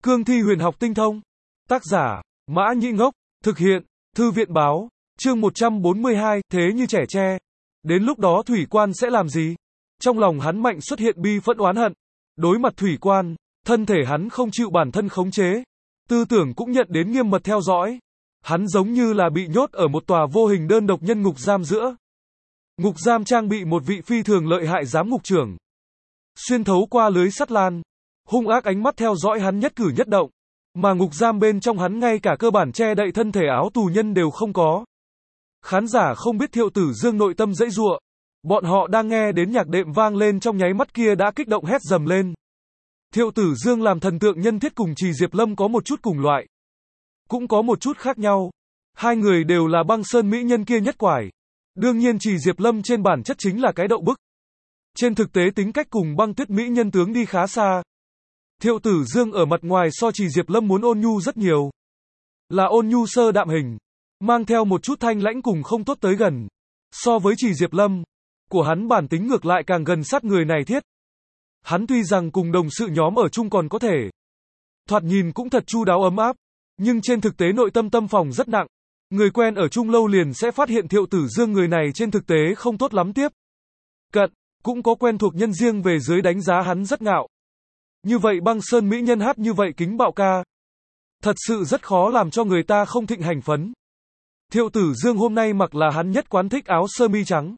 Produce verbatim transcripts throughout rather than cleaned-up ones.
Cương thi huyền học tinh thông. Tác giả, Mã Nhĩ Ngốc. Thực hiện, Thư viện báo. Chương một trăm bốn mươi hai, thế như trẻ tre. Đến lúc đó thủy quan sẽ làm gì? Trong lòng hắn mạnh xuất hiện bi phẫn oán hận. Đối mặt thủy quan, thân thể hắn không chịu bản thân khống chế. Tư tưởng cũng nhận đến nghiêm mật theo dõi. Hắn giống như là bị nhốt ở một tòa vô hình đơn độc nhân ngục giam giữa. Ngục giam trang bị một vị phi thường lợi hại giám ngục trưởng. Xuyên thấu qua lưới sắt lan, hung ác ánh mắt theo dõi hắn nhất cử nhất động. Mà ngục giam bên trong hắn ngay cả cơ bản che đậy thân thể áo tù nhân đều không có. Khán giả không biết Thiệu Tử Dương nội tâm dãy giụa. Bọn họ đang nghe đến nhạc đệm vang lên trong nháy mắt kia đã kích động hét dầm lên. Thiệu Tử Dương làm thần tượng nhân thiết cùng Trì Diệp Lâm có một chút cùng loại. Cũng có một chút khác nhau. Hai người đều là băng sơn mỹ nhân kia nhất quải. Đương nhiên Trì Diệp Lâm trên bản chất chính là cái đậu bức. Trên thực tế tính cách cùng băng tuyết mỹ nhân tướng đi khá xa. Thiệu Tử Dương ở mặt ngoài so Trì Diệp Lâm muốn ôn nhu rất nhiều. Là ôn nhu sơ đạm hình. Mang theo một chút thanh lãnh cùng không tốt tới gần. So với Trì Diệp Lâm, của hắn bản tính ngược lại càng gần sát người này thiết. Hắn tuy rằng cùng đồng sự nhóm ở chung còn có thể. Thoạt nhìn cũng thật chu đáo ấm áp. Nhưng trên thực tế nội tâm tâm phòng rất nặng. Người quen ở chung lâu liền sẽ phát hiện Thiệu Tử Dương người này trên thực tế không tốt lắm tiếp. Cận, cũng có quen thuộc nhân riêng về dưới đánh giá hắn rất ngạo. Như vậy băng sơn mỹ nhân hát như vậy kính bạo ca. Thật sự rất khó làm cho người ta không thịnh hành phấn. Thiệu Tử Dương hôm nay mặc là hắn nhất quán thích áo sơ mi trắng.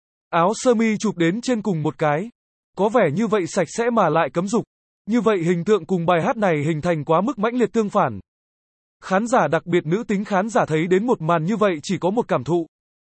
Áo sơ mi chụp đến trên cùng một cái. Có vẻ như vậy sạch sẽ mà lại cấm dục. Như vậy hình tượng cùng bài hát này hình thành quá mức mãnh liệt tương phản. Khán giả đặc biệt nữ tính khán giả thấy đến một màn như vậy chỉ có một cảm thụ.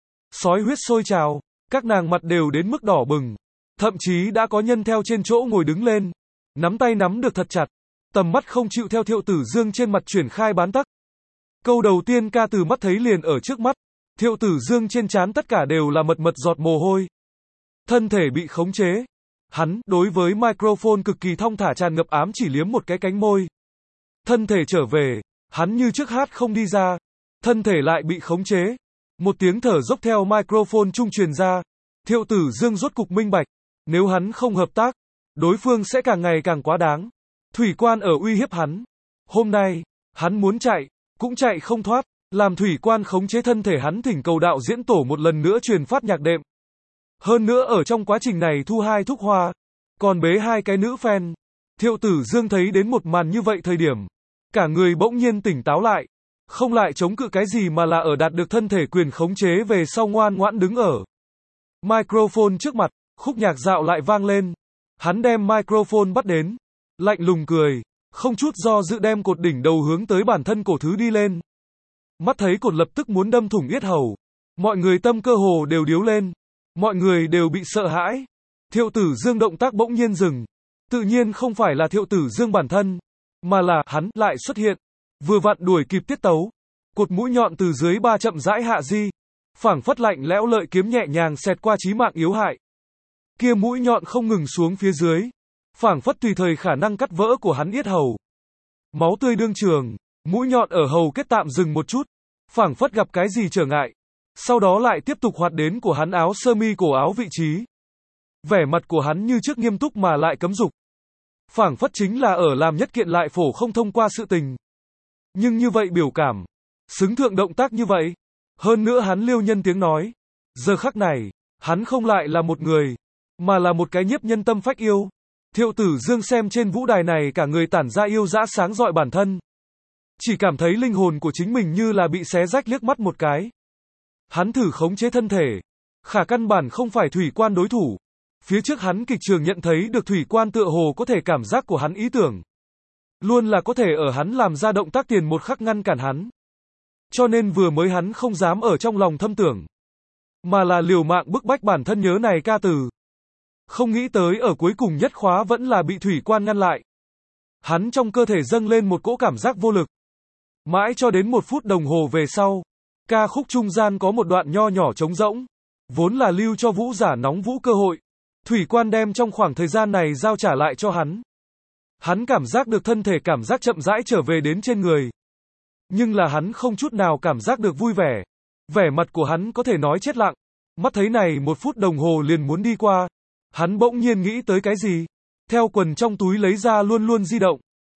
Sói huyết sôi trào, các nàng mặt đều đến mức đỏ bừng. Thậm chí đã có nhân theo trên chỗ ngồi đứng lên. Nắm tay nắm được thật chặt. Tầm mắt không chịu theo Thiệu Tử Dương trên mặt chuyển khai bán tắc. Câu đầu tiên ca từ mắt thấy liền ở trước mắt. Thiệu Tử Dương trên trán tất cả đều là mật mật giọt mồ hôi. Thân thể bị khống chế. Hắn, đối với microphone cực kỳ thong thả tràn ngập ám chỉ liếm một cái cánh môi. Thân thể trở về. Hắn như trước hát không đi ra. Thân thể lại bị khống chế. Một tiếng thở dốc theo microphone trung truyền ra. Thiệu Tử Dương rốt cục minh bạch. Nếu hắn không hợp tác, đối phương sẽ càng ngày càng quá đáng. Thủy quan ở uy hiếp hắn. Hôm nay, hắn muốn chạy, cũng chạy không thoát. Làm thủy quan khống chế thân thể hắn thỉnh cầu đạo diễn tổ một lần nữa truyền phát nhạc đệm. Hơn nữa ở trong quá trình này thu hai thúc hoa. Còn bế hai cái nữ fan. Thiệu Tử Dương thấy đến một màn như vậy thời điểm. Cả người bỗng nhiên tỉnh táo lại. Không lại chống cự cái gì mà là ở đạt được thân thể quyền khống chế về sau ngoan ngoãn đứng ở. Microphone trước mặt, khúc nhạc dạo lại vang lên. Hắn đem microphone bắt đến. Lạnh lùng cười. Không chút do dự đem cột đỉnh đầu hướng tới bản thân cổ thứ đi lên. Mắt thấy cột lập tức muốn đâm thủng yết hầu. Mọi người tâm cơ hồ đều điếu lên. Mọi người đều bị sợ hãi. Thiệu Tử Dương động tác bỗng nhiên dừng. Tự nhiên không phải là Thiệu Tử Dương bản thân. Mà là, hắn, lại xuất hiện. Vừa vặn đuổi kịp tiết tấu. Cột mũi nhọn từ dưới ba chậm rãi hạ di. Phảng phất lạnh lẽo lợi kiếm nhẹ nhàng xẹt qua chí mạng yếu hại. Kia mũi nhọn không ngừng xuống phía dưới. Phảng phất tùy thời khả năng cắt vỡ của hắn yết hầu. Máu tươi đương trường. Mũi nhọn ở hầu kết tạm dừng một chút. Phảng phất gặp cái gì trở ngại. Sau đó lại tiếp tục hoạt đến của hắn áo sơ mi cổ áo vị trí. Vẻ mặt của hắn như trước nghiêm túc mà lại cấm dục. Phảng phất chính là ở làm nhất kiện lại phổ không thông qua sự tình. Nhưng như vậy biểu cảm. Xứng thượng động tác như vậy. Hơn nữa hắn liêu nhân tiếng nói. Giờ khắc này, hắn không lại là một người. Mà là một cái nhiếp nhân tâm phách yêu. Thiệu Tử Dương xem trên vũ đài này cả người tản ra yêu dã sáng rọi bản thân. Chỉ cảm thấy linh hồn của chính mình như là bị xé rách liếc mắt một cái. Hắn thử khống chế thân thể. Khả căn bản không phải thủy quan đối thủ. Phía trước hắn kịch trường nhận thấy được thủy quan tựa hồ có thể cảm giác của hắn ý tưởng. Luôn là có thể ở hắn làm ra động tác tiền một khắc ngăn cản hắn. Cho nên vừa mới hắn không dám ở trong lòng thâm tưởng. Mà là liều mạng bức bách bản thân nhớ này ca từ. Không nghĩ tới ở cuối cùng nhất khóa vẫn là bị thủy quan ngăn lại. Hắn trong cơ thể dâng lên một cỗ cảm giác vô lực. Mãi cho đến một phút đồng hồ về sau. Ca khúc trung gian có một đoạn nho nhỏ trống rỗng. Vốn là lưu cho vũ giả nóng vũ cơ hội. Thủy quan đem trong khoảng thời gian này giao trả lại cho hắn. Hắn cảm giác được thân thể cảm giác chậm rãi trở về đến trên người. Nhưng là hắn không chút nào cảm giác được vui vẻ. Vẻ mặt của hắn có thể nói chết lặng. Mắt thấy này một phút đồng hồ liền muốn đi qua. Hắn bỗng nhiên nghĩ tới cái gì. Theo quần trong túi lấy ra luôn luôn di động.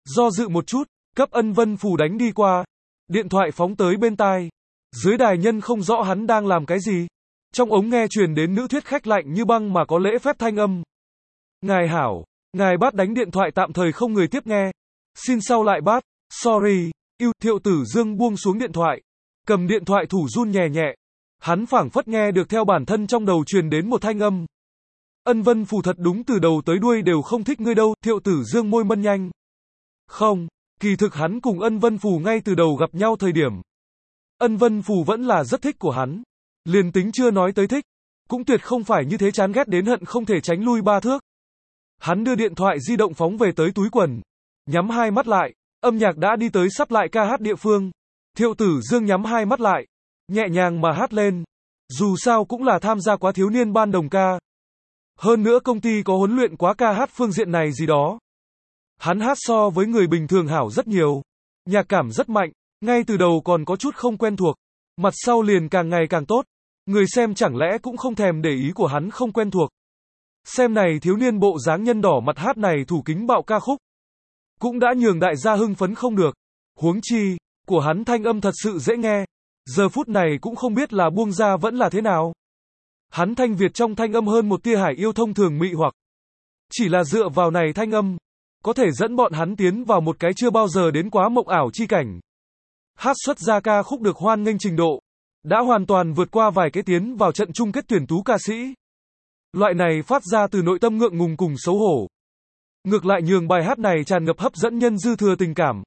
Do dự một chút, cấp Ân Vân Phù đánh đi qua. Điện thoại phóng tới bên tai. Dưới đài nhân không rõ hắn đang làm cái gì. Trong ống nghe truyền đến nữ thuyết khách lạnh như băng mà có lễ phép thanh âm. Ngài hảo, ngài Bát đánh điện thoại tạm thời không người tiếp nghe. Xin sau lại Bát, sorry, yêu. Thiệu Tử Dương buông xuống điện thoại. Cầm điện thoại thủ run nhẹ nhẹ. Hắn phảng phất nghe được theo bản thân trong đầu truyền đến một thanh âm. Ân Vân Phù thật đúng từ đầu tới đuôi đều không thích ngươi đâu. Thiệu Tử Dương môi mân nhanh. Không, kỳ thực hắn cùng Ân Vân Phù ngay từ đầu gặp nhau thời điểm. Ân Vân Phù vẫn là rất thích của hắn. Liền tính chưa nói tới thích, cũng tuyệt không phải như thế chán ghét đến hận không thể tránh lui ba thước. Hắn đưa điện thoại di động phóng về tới túi quần. Nhắm hai mắt lại, âm nhạc đã đi tới sắp lại ca hát địa phương. Thiệu Tử Dương nhắm hai mắt lại, nhẹ nhàng mà hát lên. Dù sao cũng là tham gia quá thiếu niên ban đồng ca. Hơn nữa công ty có huấn luyện quá ca hát phương diện này gì đó. Hắn hát so với người bình thường hảo rất nhiều. Nhạc cảm rất mạnh, ngay từ đầu còn có chút không quen thuộc. Mặt sau liền càng ngày càng tốt. Người xem chẳng lẽ cũng không thèm để ý của hắn không quen thuộc. Xem này thiếu niên bộ dáng nhân đỏ mặt hát này thủ kính bạo ca khúc. Cũng đã nhường đại gia hưng phấn không được. Huống chi, của hắn thanh âm thật sự dễ nghe. Giờ phút này cũng không biết là buông ra vẫn là thế nào. Hắn thanh Việt trong thanh âm hơn một tia hải yêu thông thường mị hoặc. Chỉ là dựa vào này thanh âm, có thể dẫn bọn hắn tiến vào một cái chưa bao giờ đến quá mộng ảo chi cảnh. Hát xuất ra ca khúc được hoan nghênh trình độ, đã hoàn toàn vượt qua vài cái tiến vào trận chung kết tuyển tú ca sĩ. Loại này phát ra từ nội tâm ngượng ngùng cùng xấu hổ. Ngược lại nhường bài hát này tràn ngập hấp dẫn nhân dư thừa tình cảm.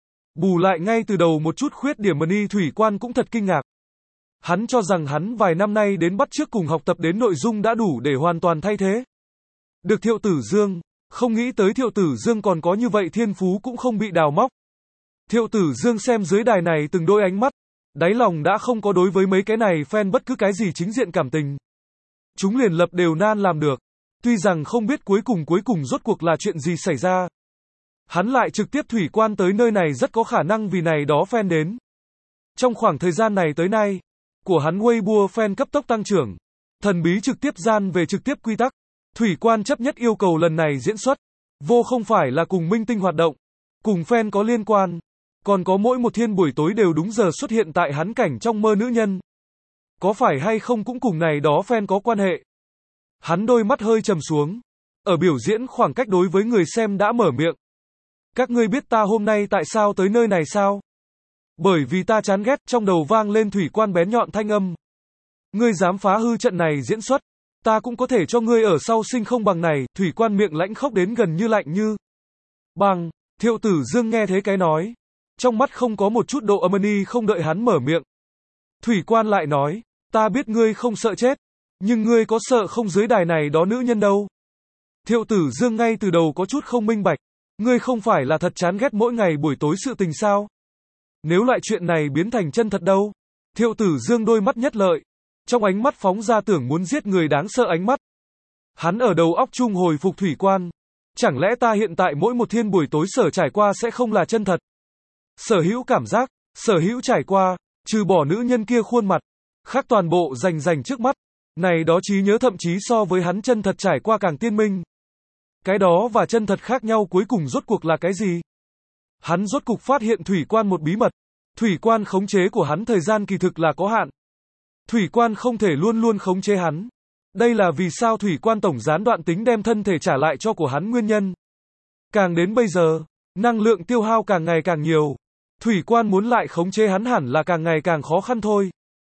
Bù lại ngay từ đầu một chút khuyết điểm Mani Thủy Quan cũng thật kinh ngạc. Hắn cho rằng hắn vài năm nay đến bắt chước cùng học tập đến nội dung đã đủ để hoàn toàn thay thế. Được Thiệu Tử Dương, không nghĩ tới Thiệu Tử Dương còn có như vậy thiên phú cũng không bị đào móc. Thiệu Tử Dương xem dưới đài này từng đôi ánh mắt, đáy lòng đã không có đối với mấy cái này fan bất cứ cái gì chính diện cảm tình. Chúng liền lập đều nan làm được, tuy rằng không biết cuối cùng cuối cùng rốt cuộc là chuyện gì xảy ra. Hắn lại trực tiếp thủy quan tới nơi này rất có khả năng vì này đó fan đến. Trong khoảng thời gian này tới nay, của hắn Weibo fan cấp tốc tăng trưởng, thần bí trực tiếp gian về trực tiếp quy tắc, thủy quan chấp nhất yêu cầu lần này diễn xuất, vô không phải là cùng minh tinh hoạt động, cùng fan có liên quan, còn có mỗi một thiên buổi tối đều đúng giờ xuất hiện tại hắn cảnh trong mơ nữ nhân. Có phải hay không cũng cùng này đó fan có quan hệ. Hắn đôi mắt hơi trầm xuống, ở biểu diễn khoảng cách đối với người xem đã mở miệng. Các ngươi biết ta hôm nay tại sao tới nơi này sao? Bởi vì ta chán ghét, trong đầu vang lên thủy quan bén nhọn thanh âm. Ngươi dám phá hư trận này diễn xuất, ta cũng có thể cho ngươi ở sau sinh không bằng này. Thủy quan miệng lãnh khốc đến gần như lạnh như bằng. Thiệu Tử Dương nghe thế cái nói, trong mắt không có một chút độ âm ni. Không đợi hắn mở miệng, thủy quan lại nói, ta biết ngươi không sợ chết, nhưng ngươi có sợ không dưới đài này đó nữ nhân đâu? Thiệu Tử Dương ngay từ đầu có chút không minh bạch, ngươi không phải là thật chán ghét mỗi ngày buổi tối sự tình sao? Nếu loại chuyện này biến thành chân thật đâu? Thiệu Tử Dương đôi mắt nhất lợi, trong ánh mắt phóng ra tưởng muốn giết người đáng sợ ánh mắt. Hắn ở đầu óc chung hồi phục thủy quan, chẳng lẽ ta hiện tại mỗi một thiên buổi tối sở trải qua sẽ không là chân thật? Sở hữu cảm giác, sở hữu trải qua, trừ bỏ nữ nhân kia khuôn mặt, khác toàn bộ rành rành trước mắt, này đó trí nhớ thậm chí so với hắn chân thật trải qua càng tiên minh. Cái đó và chân thật khác nhau cuối cùng rốt cuộc là cái gì? Hắn rốt cuộc phát hiện thủy quan một bí mật. Thủy quan khống chế của hắn thời gian kỳ thực là có hạn. Thủy quan không thể luôn luôn khống chế hắn. Đây là vì sao thủy quan tổng gián đoạn tính đem thân thể trả lại cho của hắn nguyên nhân. Càng đến bây giờ, năng lượng tiêu hao càng ngày càng nhiều. Thủy quan muốn lại khống chế hắn hẳn là càng ngày càng khó khăn thôi.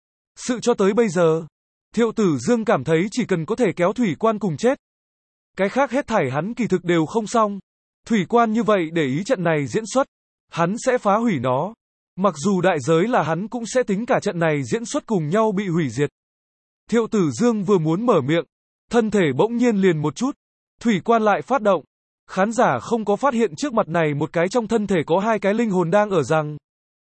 Sự cho tới bây giờ, Thiệu Tử Dương cảm thấy chỉ cần có thể kéo thủy quan cùng chết, cái khác hết thảy hắn kỳ thực đều không xong. Thủy quan như vậy để ý trận này diễn xuất, hắn sẽ phá hủy nó. Mặc dù đại giới là hắn cũng sẽ tính cả trận này diễn xuất cùng nhau bị hủy diệt. Thiệu Tử Dương vừa muốn mở miệng, thân thể bỗng nhiên liền một chút, thủy quan lại phát động. Khán giả không có phát hiện trước mặt này một cái trong thân thể có hai cái linh hồn đang ở rằng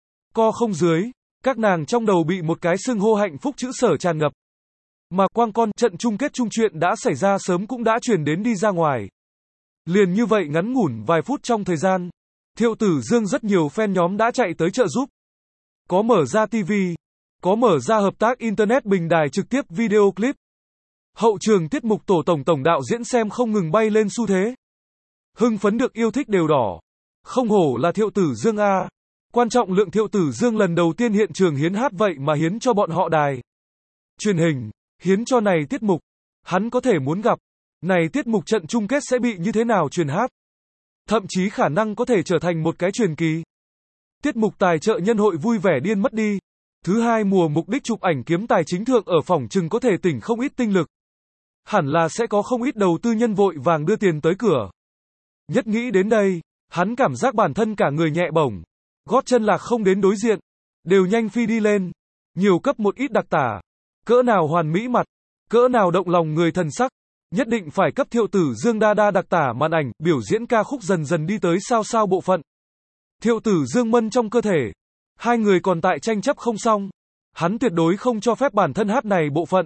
co không dưới, các nàng trong đầu bị một cái xưng hô hạnh phúc chữ sở tràn ngập. Mà quang con, trận chung kết chung chuyện đã xảy ra sớm cũng đã truyền đến đi ra ngoài. Liền như vậy ngắn ngủn vài phút trong thời gian, Thiệu Tử Dương rất nhiều fan nhóm đã chạy tới trợ giúp. Có mở ra ti vi, có mở ra hợp tác internet bình đài trực tiếp video clip. Hậu trường tiết mục tổ tổng tổng đạo diễn xem không ngừng bay lên xu thế. Hưng phấn được yêu thích đều đỏ. Không hổ là Thiệu Tử Dương a. Quan trọng lượng Thiệu Tử Dương lần đầu tiên hiện trường hiến hát vậy mà hiến cho bọn họ đài truyền hình, hiến cho này tiết mục. Hắn có thể muốn gặp, này tiết mục trận chung kết sẽ bị như thế nào truyền hát. Thậm chí khả năng có thể trở thành một cái truyền kỳ. Tiết mục tài trợ nhân hội vui vẻ điên mất đi. Thứ hai mùa mục đích chụp ảnh kiếm tài chính thượng ở phỏng chừng có thể tỉnh không ít tinh lực. Hẳn là sẽ có không ít đầu tư nhân vội vàng đưa tiền tới cửa. Nhất nghĩ đến đây, hắn cảm giác bản thân cả người nhẹ bổng. Gót chân lạc không đến đối diện. Đều nhanh phi đi lên. Nhiều cấp một ít đặc tả. Cỡ nào hoàn mỹ mặt. Cỡ nào động lòng người thần sắc. Nhất định phải cấp Thiệu Tử Dương đa đa đặc tả màn ảnh, biểu diễn ca khúc dần dần đi tới sao sao bộ phận. Thiệu Tử Dương mân trong cơ thể. Hai người còn tại tranh chấp không xong. Hắn tuyệt đối không cho phép bản thân hát này bộ phận.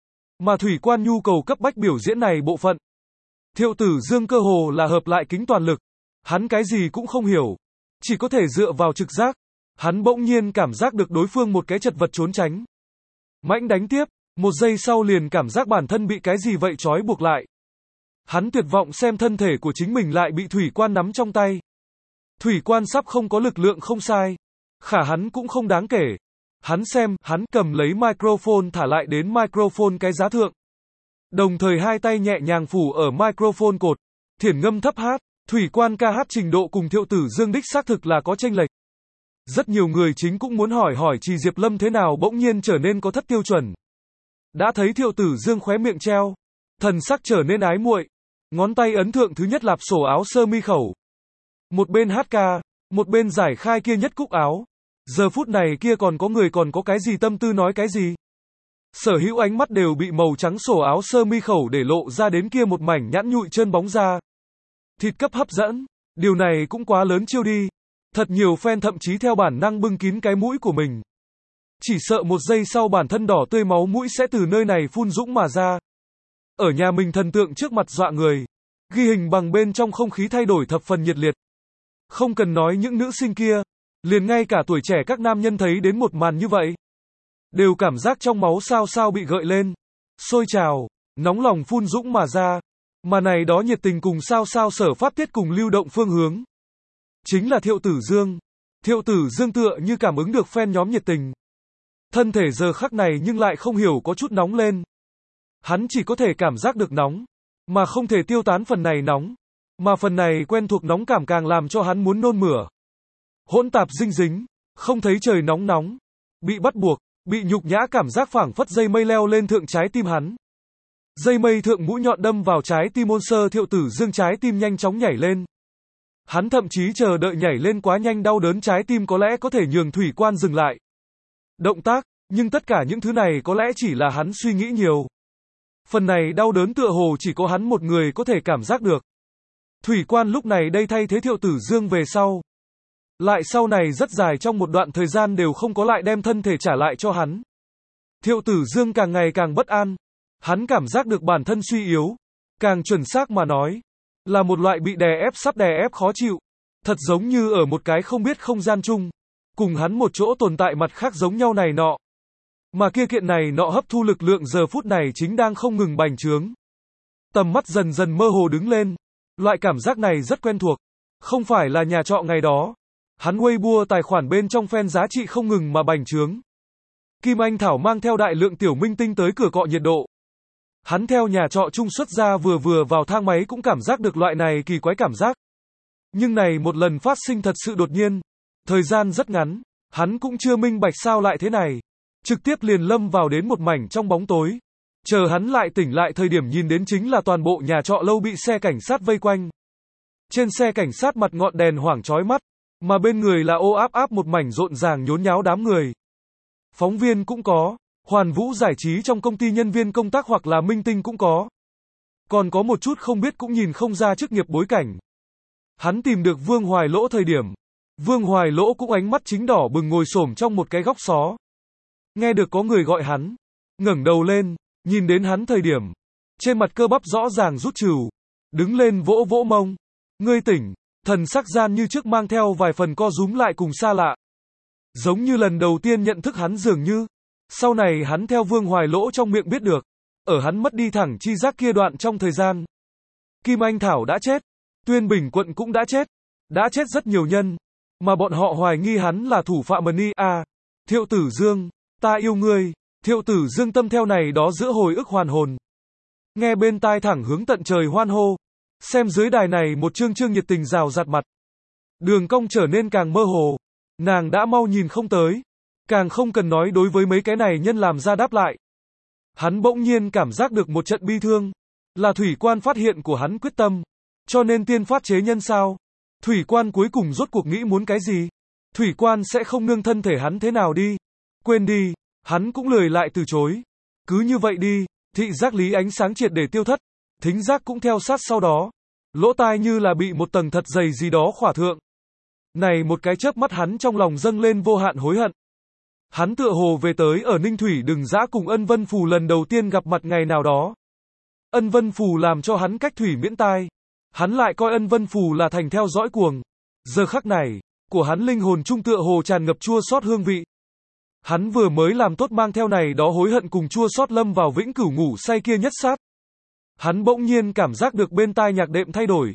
Mà Thủy Quan nhu cầu cấp bách biểu diễn này bộ phận. Thiệu Tử Dương cơ hồ là hợp lại kính toàn lực. Hắn cái gì cũng không hiểu. Chỉ có thể dựa vào trực giác. Hắn bỗng nhiên cảm giác được đối phương một cái chật vật trốn tránh. Mãnh đánh tiếp. Một giây sau liền cảm giác bản thân bị cái gì vậy trói buộc lại. Hắn tuyệt vọng xem thân thể của chính mình lại bị Thủy Quan nắm trong tay. Thủy Quan sắp không có lực lượng không sai. Khả hắn cũng không đáng kể. Hắn xem, hắn cầm lấy microphone thả lại đến microphone cái giá thượng. Đồng thời hai tay nhẹ nhàng phủ ở microphone cột. Thiển ngâm thấp hát. Thủy Quan ca hát trình độ cùng Thiệu Tử Dương đích xác thực là có chênh lệch. Rất nhiều người chính cũng muốn hỏi hỏi Trì Diệp Lâm thế nào bỗng nhiên trở nên có thất tiêu chuẩn. Đã thấy Thiệu Tử Dương khóe miệng treo, thần sắc trở nên ái muội, ngón tay ấn thượng thứ nhất lạp sổ áo sơ mi khẩu. Một bên hát ca, một bên giải khai kia nhất cúc áo. Giờ phút này kia còn có người còn có cái gì tâm tư nói cái gì. Sở hữu ánh mắt đều bị màu trắng sổ áo sơ mi khẩu để lộ ra đến kia một mảnh nhẵn nhụi trơn bóng da. Thịt cấp hấp dẫn, điều này cũng quá lớn chiêu đi. Thật nhiều fan thậm chí theo bản năng bưng kín cái mũi của mình. Chỉ sợ một giây sau bản thân đỏ tươi máu mũi sẽ từ nơi này phun dũng mà ra. Ở nhà mình thần tượng trước mặt dọa người. Ghi hình bằng bên trong không khí thay đổi thập phần nhiệt liệt. Không cần nói những nữ sinh kia. Liền ngay cả tuổi trẻ các nam nhân thấy đến một màn như vậy. Đều cảm giác trong máu sao sao bị gợi lên. Sôi trào, nóng lòng phun dũng mà ra. Mà này đó nhiệt tình cùng sao sao sở phát tiết cùng lưu động phương hướng. Chính là Thiệu Tử Dương. Thiệu Tử Dương tựa như cảm ứng được fan nhóm nhiệt tình. Thân thể giờ khắc này nhưng lại không hiểu có chút nóng lên. Hắn chỉ có thể cảm giác được nóng, mà không thể tiêu tán phần này nóng. Mà phần này quen thuộc nóng cảm càng làm cho hắn muốn nôn mửa. Hỗn tạp dinh dính, không thấy trời nóng nóng. Bị bắt buộc, bị nhục nhã cảm giác phảng phất dây mây leo lên thượng trái tim hắn. Dây mây thượng mũi nhọn đâm vào trái tim ôn sơ Thiệu Tử Dương trái tim nhanh chóng nhảy lên. Hắn thậm chí chờ đợi nhảy lên quá nhanh đau đớn trái tim có lẽ có thể nhường Thủy Quan dừng lại động tác, nhưng tất cả những thứ này có lẽ chỉ là hắn suy nghĩ nhiều. Phần này đau đớn tựa hồ chỉ có hắn một người có thể cảm giác được. Thủy Quan lúc này đây thay thế Thiệu Tử Dương về sau. Lại sau này rất dài trong một đoạn thời gian đều không có lại đem thân thể trả lại cho hắn. Thiệu Tử Dương càng ngày càng bất an. Hắn cảm giác được bản thân suy yếu. Càng chuẩn xác mà nói, là một loại bị đè ép sắp đè ép khó chịu. Thật giống như ở một cái không biết không gian chung. Cùng hắn một chỗ tồn tại mặt khác giống nhau này nọ. Mà kia kiện này nọ hấp thu lực lượng giờ phút này chính đang không ngừng bành trướng. Tầm mắt dần dần mơ hồ đứng lên. Loại cảm giác này rất quen thuộc. Không phải là nhà trọ ngày đó. Hắn Weibo tài khoản bên trong fan giá trị không ngừng mà bành trướng. Kim Anh Thảo mang theo đại lượng tiểu minh tinh tới cửa cọ nhiệt độ. Hắn theo nhà trọ chung xuất ra vừa vừa vào thang máy cũng cảm giác được loại này kỳ quái cảm giác. Nhưng này một lần phát sinh thật sự đột nhiên. Thời gian rất ngắn. Hắn cũng chưa minh bạch sao lại thế này. Trực tiếp liền lâm vào đến một mảnh trong bóng tối. Chờ hắn lại tỉnh lại thời điểm nhìn đến chính là toàn bộ nhà trọ lâu bị xe cảnh sát vây quanh. Trên xe cảnh sát mặt ngọn đèn hoảng chói mắt. Mà bên người là ô áp áp một mảnh rộn ràng nhốn nháo đám người. Phóng viên cũng có. Hoàn Vũ giải trí trong công ty nhân viên công tác hoặc là minh tinh cũng có. Còn có một chút không biết cũng nhìn không ra chức nghiệp bối cảnh. Hắn tìm được Vương Hoài Lỗ thời điểm. Vương Hoài Lỗ cũng ánh mắt chính đỏ bừng ngồi xổm trong một cái góc xó. Nghe được có người gọi hắn. Ngẩng đầu lên, nhìn đến hắn thời điểm. Trên mặt cơ bắp rõ ràng rút trừu. Đứng lên vỗ vỗ mông. Ngươi tỉnh, thần sắc gian như trước mang theo vài phần co rúm lại cùng xa lạ. Giống như lần đầu tiên nhận thức hắn dường như. Sau này hắn theo Vương Hoài Lỗ trong miệng biết được. Ở hắn mất đi thẳng chi giác kia đoạn trong thời gian. Kim Anh Thảo đã chết. Tuyên Bình Quận cũng đã chết. đã chết rất nhiều nhân, mà bọn họ hoài nghi hắn là thủ phạm Mani à, Thiệu Tử Dương, ta yêu ngươi, Thiệu Tử Dương tâm theo này đó giữa hồi ức hoàn hồn. Nghe bên tai thẳng hướng tận trời hoan hô, xem dưới đài này một trương trương nhiệt tình rào rạt mặt. Đường cong trở nên càng mơ hồ, nàng đã mau nhìn không tới, càng không cần nói đối với mấy cái này nhân làm ra đáp lại. Hắn bỗng nhiên cảm giác được một trận bi thương, là thủy quan phát hiện của hắn quyết tâm, cho nên tiên phát chế nhân sao? Thủy quan cuối cùng rốt cuộc nghĩ muốn cái gì? Thủy quan sẽ không nương thân thể hắn thế nào đi? Quên đi, hắn cũng lười lại từ chối. Cứ như vậy đi, thị giác lý ánh sáng triệt để tiêu thất, thính giác cũng theo sát sau đó. Lỗ tai như là bị một tầng thật dày gì đó khỏa thượng. Này một cái chớp mắt hắn trong lòng dâng lên vô hạn hối hận. Hắn tựa hồ về tới ở Ninh Thủy Đừng Giã cùng Ân Vân Phù lần đầu tiên gặp mặt ngày nào đó. Ân Vân Phù làm cho hắn cách thủy miễn tai. Hắn lại coi Ân Vân Phù là thành theo dõi cuồng. Giờ khắc này, của hắn linh hồn trung tựa hồ tràn ngập chua xót hương vị. Hắn vừa mới làm tốt mang theo này đó hối hận cùng chua xót lâm vào vĩnh cửu ngủ say kia nhất sát. Hắn bỗng nhiên cảm giác được bên tai nhạc đệm thay đổi.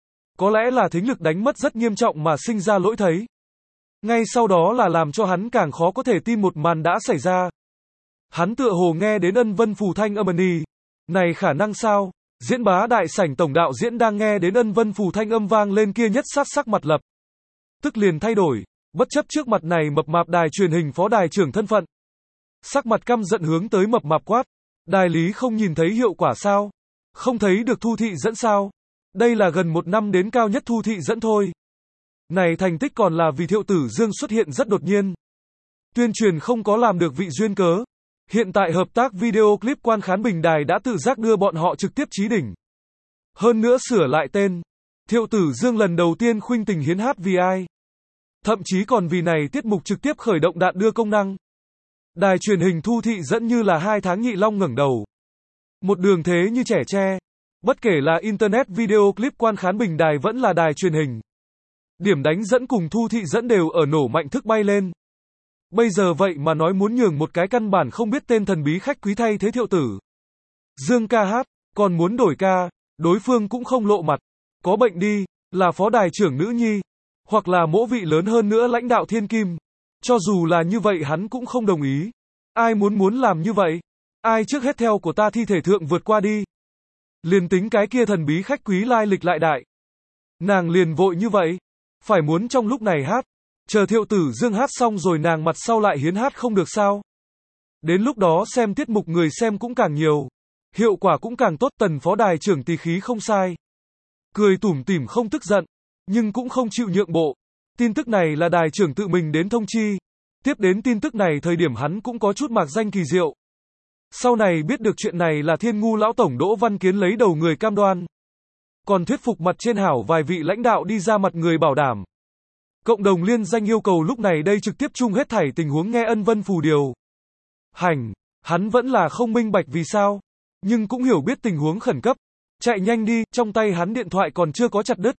Có lẽ là thính lực đánh mất rất nghiêm trọng mà sinh ra lỗi thấy. Ngay sau đó là làm cho hắn càng khó có thể tin một màn đã xảy ra. Hắn tựa hồ nghe đến Ân Vân Phù thanh âm ầm. Này khả năng sao? Diễn bá đại sảnh tổng đạo diễn đang nghe đến Ân Vân Phù thanh âm vang lên kia nhất sát sắc mặt lập tức liền thay đổi, bất chấp trước mặt này mập mạp đài truyền hình phó đài trưởng thân phận. Sắc mặt căm giận hướng tới mập mạp quát, đài lý không nhìn thấy hiệu quả sao? Không thấy được thu thị dẫn sao? Đây là gần một năm đến cao nhất thu thị dẫn thôi. Này thành tích còn là vì Thiệu Tử Dương xuất hiện rất đột nhiên. Tuyên truyền không có làm được vị duyên cớ. Hiện tại hợp tác video clip quan khán bình đài đã tự giác đưa bọn họ trực tiếp chí đỉnh. Hơn nữa sửa lại tên. Thiệu Tử Dương lần đầu tiên khuynh tình hiến hát vì ai. Thậm chí còn vì này tiết mục trực tiếp khởi động đạn đưa công năng. Đài truyền hình thu thị dẫn như là hai tháng nhị long ngẩng đầu. Một đường thế như trẻ tre. Bất kể là internet video clip quan khán bình đài vẫn là đài truyền hình. Điểm đánh dẫn cùng thu thị dẫn đều ở nổ mạnh thức bay lên. Bây giờ vậy mà nói muốn nhường một cái căn bản không biết tên thần bí khách quý thay thế Thiệu Tử Dương ca hát, còn muốn đổi ca, đối phương cũng không lộ mặt. Có bệnh đi, là phó đài trưởng nữ nhi, hoặc là mỗ vị lớn hơn nữa lãnh đạo thiên kim. Cho dù là như vậy hắn cũng không đồng ý. Ai muốn muốn làm như vậy? Ai trước hết theo của ta thi thể thượng vượt qua đi. Liền tính cái kia thần bí khách quý lai lịch lại đại. Nàng liền vội như vậy. Phải muốn trong lúc này hát. Chờ Thiệu Tử Dương hát xong rồi nàng mặt sau lại hiến hát không được sao. Đến lúc đó xem tiết mục người xem cũng càng nhiều. Hiệu quả cũng càng tốt. Tần phó đài trưởng tỳ khí không sai. Cười tủm tỉm không tức giận. Nhưng cũng không chịu nhượng bộ. Tin tức này là đài trưởng tự mình đến thông chi. Tiếp đến tin tức này thời điểm hắn cũng có chút mạc danh kỳ diệu. Sau này biết được chuyện này là Thiên Ngu lão tổng Đỗ Văn Kiến lấy đầu người cam đoan. Còn thuyết phục mặt trên hảo vài vị lãnh đạo đi ra mặt người bảo đảm. Cộng đồng liên danh yêu cầu lúc này đây trực tiếp chung hết thảy tình huống nghe Ân Vân Phù điều. Hành, hắn vẫn là không minh bạch vì sao, nhưng cũng hiểu biết tình huống khẩn cấp. Chạy nhanh đi, trong tay hắn điện thoại còn chưa có chặt đứt.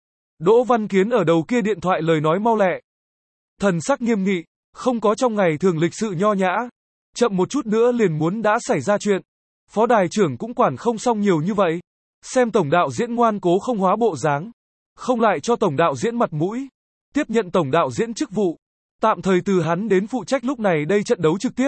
Đỗ Văn Kiến ở đầu kia điện thoại lời nói mau lẹ. Thần sắc nghiêm nghị, không có trong ngày thường lịch sự nho nhã. Chậm một chút nữa liền muốn đã xảy ra chuyện. Phó đài trưởng cũng quản không xong nhiều như vậy. Xem tổng đạo diễn ngoan cố không hóa bộ dáng. Không lại cho tổng đạo diễn mặt mũi. Tiếp nhận tổng đạo diễn chức vụ. Tạm thời từ hắn đến phụ trách lúc này đây trận đấu trực tiếp.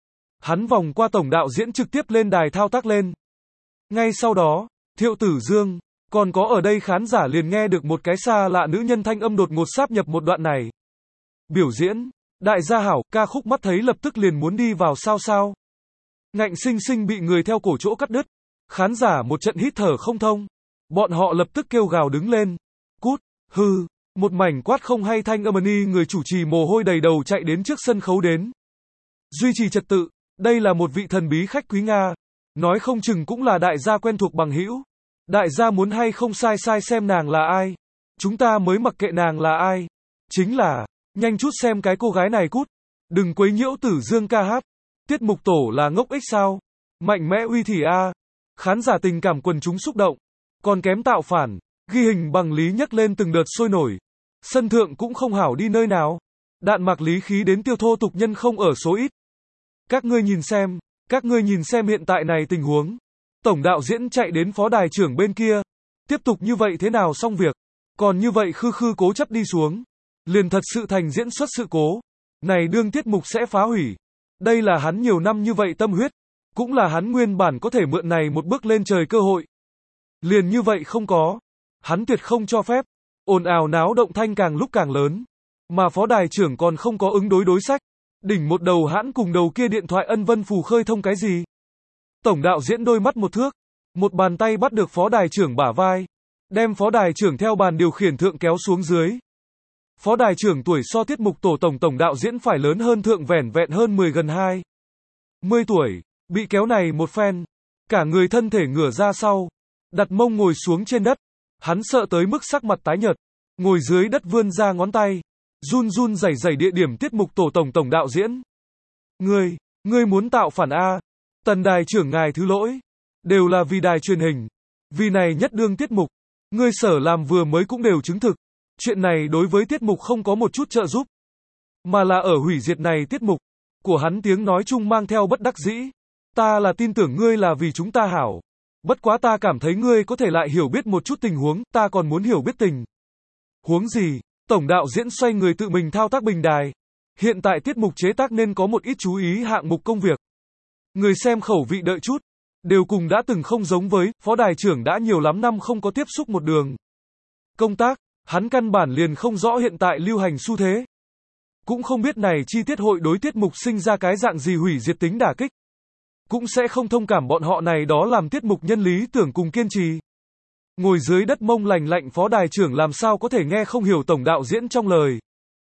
Hắn vòng qua tổng đạo diễn trực tiếp lên đài thao tác lên. Ngay sau đó, Thiệu Tử Dương, còn có ở đây khán giả liền nghe được một cái xa lạ nữ nhân thanh âm đột ngột sáp nhập một đoạn này. Biểu diễn, đại gia hảo, ca khúc mắt thấy lập tức liền muốn đi vào sao sao. Ngạnh sinh sinh bị người theo cổ chỗ cắt đứt. Khán giả một trận hít thở không thông. Bọn họ lập tức kêu gào đứng lên. Cút, hư, một mảnh quát không hay thanh âm ni người chủ trì mồ hôi đầy đầu chạy đến trước sân khấu đến. Duy trì trật tự, đây là một vị thần bí khách quý Nga. Nói không chừng cũng là đại gia quen thuộc bằng hữu. Đại gia muốn hay không sai sai xem nàng là ai. Chúng ta mới mặc kệ nàng là ai. Chính là, nhanh chút xem cái cô gái này cút. Đừng quấy nhiễu Tử Dương ca hát. Tiết mục tổ là ngốc ích sao? Mạnh mẽ uy thị a. Khán giả tình cảm quần chúng xúc động. Còn kém tạo phản. Ghi hình bằng lý nhấc lên từng đợt sôi nổi. Sân thượng cũng không hảo đi nơi nào. Đạn mạc lý khí đến tiêu thô tục nhân không ở số ít. Các ngươi nhìn xem. Các ngươi nhìn xem hiện tại này tình huống. Tổng đạo diễn chạy đến phó đài trưởng bên kia. Tiếp tục như vậy thế nào xong việc. Còn như vậy khư khư cố chấp đi xuống, liền thật sự thành diễn xuất sự cố. Này đương tiết mục sẽ phá hủy. Đây là hắn nhiều năm như vậy tâm huyết, cũng là hắn nguyên bản có thể mượn này một bước lên trời cơ hội. Liền như vậy không có. Hắn tuyệt không cho phép. Ồn ào náo động thanh càng lúc càng lớn. Mà phó đài trưởng còn không có ứng đối đối sách. Đỉnh một đầu hãn cùng đầu kia điện thoại ân vân phù khơi thông cái gì? Tổng đạo diễn đôi mắt một thước. Một bàn tay bắt được phó đài trưởng bả vai. Đem phó đài trưởng theo bàn điều khiển thượng kéo xuống dưới. Phó đài trưởng tuổi so tiết mục tổ tổng tổng đạo diễn phải lớn hơn thượng vẻn vẹn hơn mười gần hai mươi tuổi. Bị kéo này một phen. Cả người thân thể ngửa ra sau. Đặt mông ngồi xuống trên đất. Hắn sợ tới mức sắc mặt tái nhợt. Ngồi dưới đất vươn ra ngón tay. Run run rẩy rẩy địa điểm tiết mục tổ tổng tổng đạo diễn. Ngươi, ngươi muốn tạo phản A. Tần đài trưởng ngài thứ lỗi. Đều là vì đài truyền hình. Vì này nhất đương tiết mục. Ngươi sở làm vừa mới cũng đều chứng thực. Chuyện này đối với tiết mục không có một chút trợ giúp. Mà là ở hủy diệt này tiết mục. Của hắn tiếng nói chung mang theo bất đắc dĩ. Ta là tin tưởng ngươi là vì chúng ta hảo. Bất quá ta cảm thấy ngươi có thể lại hiểu biết một chút tình huống, ta còn muốn hiểu biết tình huống gì. Tổng đạo diễn xoay người tự mình thao tác bình đài. Hiện tại tiết mục chế tác nên có một ít chú ý hạng mục công việc. Người xem khẩu vị đợi chút. Đều cùng đã từng không giống với, phó đài trưởng đã nhiều lắm năm không có tiếp xúc một đường công tác, hắn căn bản liền không rõ hiện tại lưu hành xu thế. Cũng không biết này chi tiết hội đối tiết mục sinh ra cái dạng gì hủy diệt tính đả kích. Cũng sẽ không thông cảm bọn họ này đó làm tiết mục nhân lý tưởng cùng kiên trì. Ngồi dưới đất mông lành lạnh phó đài trưởng làm sao có thể nghe không hiểu tổng đạo diễn trong lời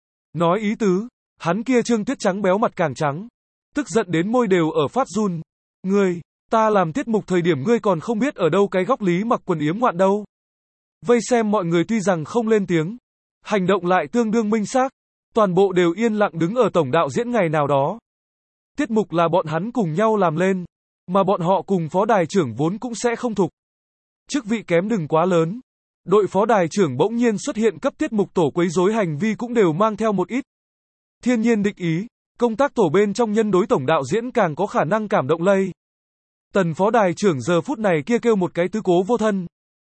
nói ý tứ. Hắn kia trương tuyết trắng béo mặt càng trắng. Tức giận đến môi đều ở phát run. Ngươi, ta làm tiết mục thời điểm ngươi còn không biết ở đâu cái góc lý mặc quần yếm ngoạn đâu. Vây xem mọi người tuy rằng không lên tiếng. Hành động lại tương đương minh xác. Toàn bộ đều yên lặng đứng ở tổng đạo diễn ngày nào đó. Tiết mục là bọn hắn cùng nhau làm lên. Mà bọn họ cùng phó đài trưởng vốn cũng sẽ không thục. Chức vị kém đừng quá lớn. Đội phó đài trưởng bỗng nhiên xuất hiện cấp tiết mục tổ quấy rối hành vi cũng đều mang theo một ít thiên nhiên địch ý. Công tác tổ bên trong nhân đối tổng đạo diễn càng có khả năng cảm động lây. Tần phó đài trưởng giờ phút này kia kêu một cái tứ cố vô thân.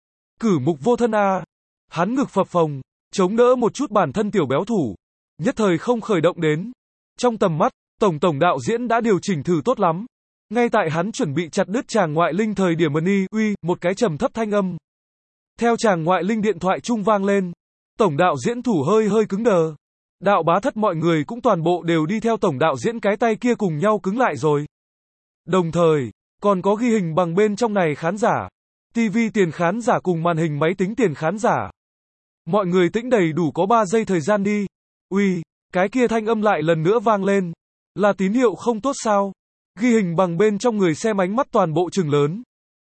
Cử mục vô thân a. Hắn ngực phập phồng, chống đỡ một chút bản thân tiểu béo thủ. Nhất thời không khởi động đến. Trong tầm mắt, tổng tổng đạo diễn đã điều chỉnh thử tốt lắm. Ngay tại hắn chuẩn bị chặt đứt chàng ngoại linh thời điểm ni uy, một cái trầm thấp thanh âm. Theo chàng ngoại linh điện thoại trung vang lên. Tổng đạo diễn thủ hơi hơi cứng đờ. Đạo bá thất mọi người cũng toàn bộ đều đi theo tổng đạo diễn cái tay kia cùng nhau cứng lại rồi. Đồng thời, còn có ghi hình bằng bên trong này khán giả. ti vi tiền khán giả cùng màn hình máy tính tiền khán giả. Mọi người tĩnh đầy đủ có ba giây thời gian đi. Uy, cái kia thanh âm lại lần nữa vang lên. Là tín hiệu không tốt sao? Ghi hình bằng bên trong người xem ánh mắt toàn bộ trừng lớn.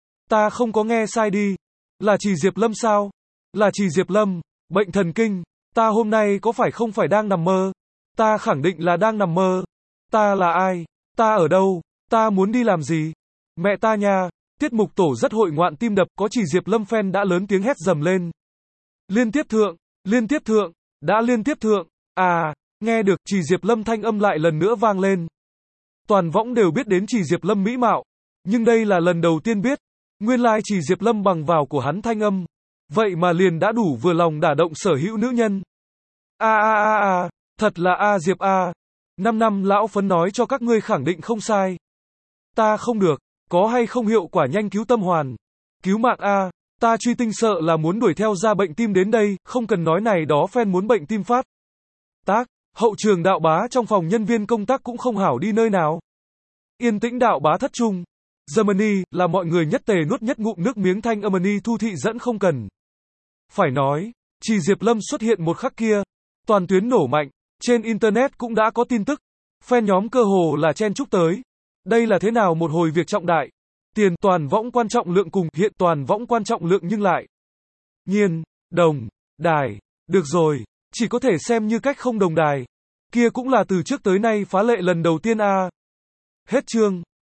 Ta không có nghe sai đi. Là chỉ Diệp Lâm sao? Là chỉ Diệp Lâm, bệnh thần kinh. Ta hôm nay có phải không phải đang nằm mơ? Ta khẳng định là đang nằm mơ. Ta là ai? Ta ở đâu? Ta muốn đi làm gì? Mẹ ta nha. Tiết mục tổ rất hội ngoạn tim đập, có chỉ Diệp Lâm fan đã lớn tiếng hét dầm lên. Liên tiếp thượng, liên tiếp thượng, đã liên tiếp thượng. À, nghe được chỉ Diệp Lâm thanh âm lại lần nữa vang lên. Toàn võng đều biết đến chỉ Diệp Lâm mỹ mạo. Nhưng đây là lần đầu tiên biết. Nguyên lai chỉ Diệp Lâm bằng vào của hắn thanh âm. Vậy mà liền đã đủ vừa lòng đả động sở hữu nữ nhân. A a a a, thật là A Diệp A. Năm năm lão phấn nói cho các ngươi khẳng định không sai. Ta không được, có hay không hiệu quả nhanh cứu tâm hoàn. Cứu mạng A, ta truy tinh sợ là muốn đuổi theo ra bệnh tim đến đây, không cần nói này đó fan muốn bệnh tim phát. Tác, hậu trường đạo bá trong phòng nhân viên công tác cũng không hảo đi nơi nào. Yên tĩnh đạo bá thất trung. Germany, là mọi người nhất tề nuốt nhất ngụm nước miếng thanh âm ni thu thị dẫn không cần. Phải nói, chỉ Diệp Lâm xuất hiện một khắc kia. Toàn tuyến nổ mạnh, trên Internet cũng đã có tin tức. Fan nhóm cơ hồ là chen chúc tới. Đây là thế nào một hồi việc trọng đại. Tiền toàn võng quan trọng lượng cùng hiện toàn võng quan trọng lượng nhưng lại. Nhiên, đồng, đài, được rồi, chỉ có thể xem như cách không đồng đài. Kia cũng là từ trước tới nay phá lệ lần đầu tiên a. Hết chương.